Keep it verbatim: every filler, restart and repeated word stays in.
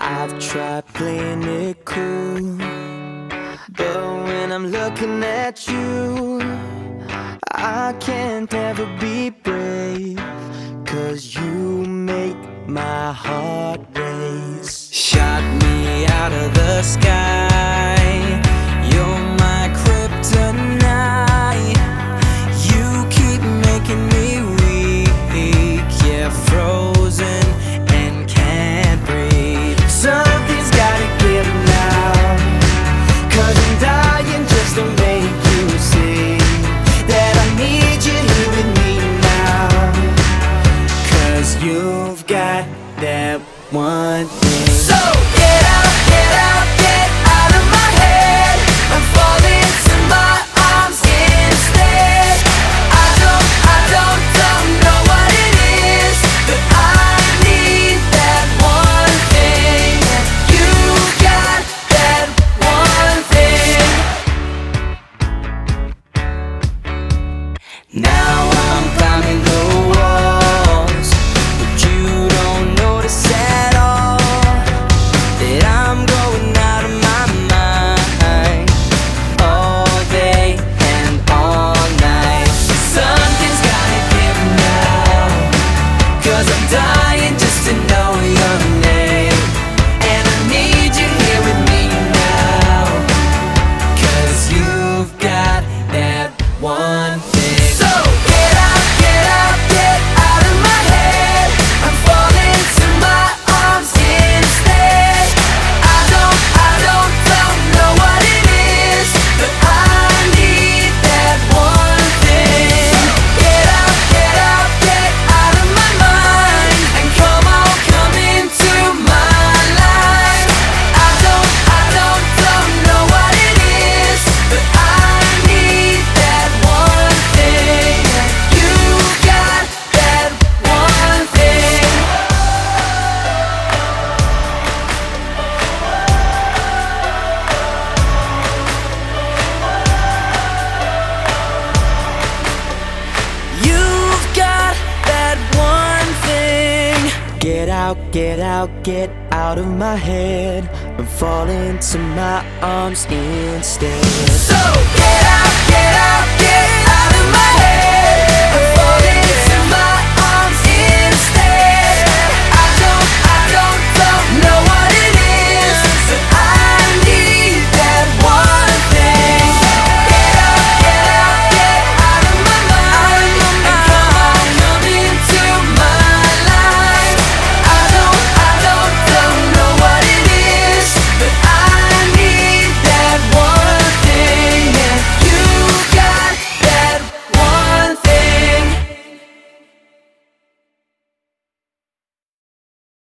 I've tried playing it cool, but when I'm looking at you, I can't ever be brave, 'cause you make my heart race. Shot me out of the sky, you're my kryptonite. You keep making me weak, yeah, frozen and can't breathe. Something's gotta give now, 'cause I'm dying just to make you see that I need you here with me now. 'Cause you've got that one thing. So get out, get out, get out of my head. I'm falling to my arms instead. I don't, I don't, don't know what it is, but I need that one thing. You got that one thing. Now I'm climbing the walls, but you don't notice at all that I'm going out of my mind all day and all night. Something's gotta give now, 'cause I'm dying just to know your name. And I need you here with me now, 'cause you've got that one thing. So get out, get out, get out of my head. I'm falling to my arms instead. I don't, I don't, don't know what it is, but I need that one thing. Get out, get out, get out of my mind, and come on, come into my life. I don't, I don't, don't know what it is, but I need that one thing. You got that one thing. You've got that one thing. Get out, get out, get out of my head. I'm falling to my arms instead. So get out, get out.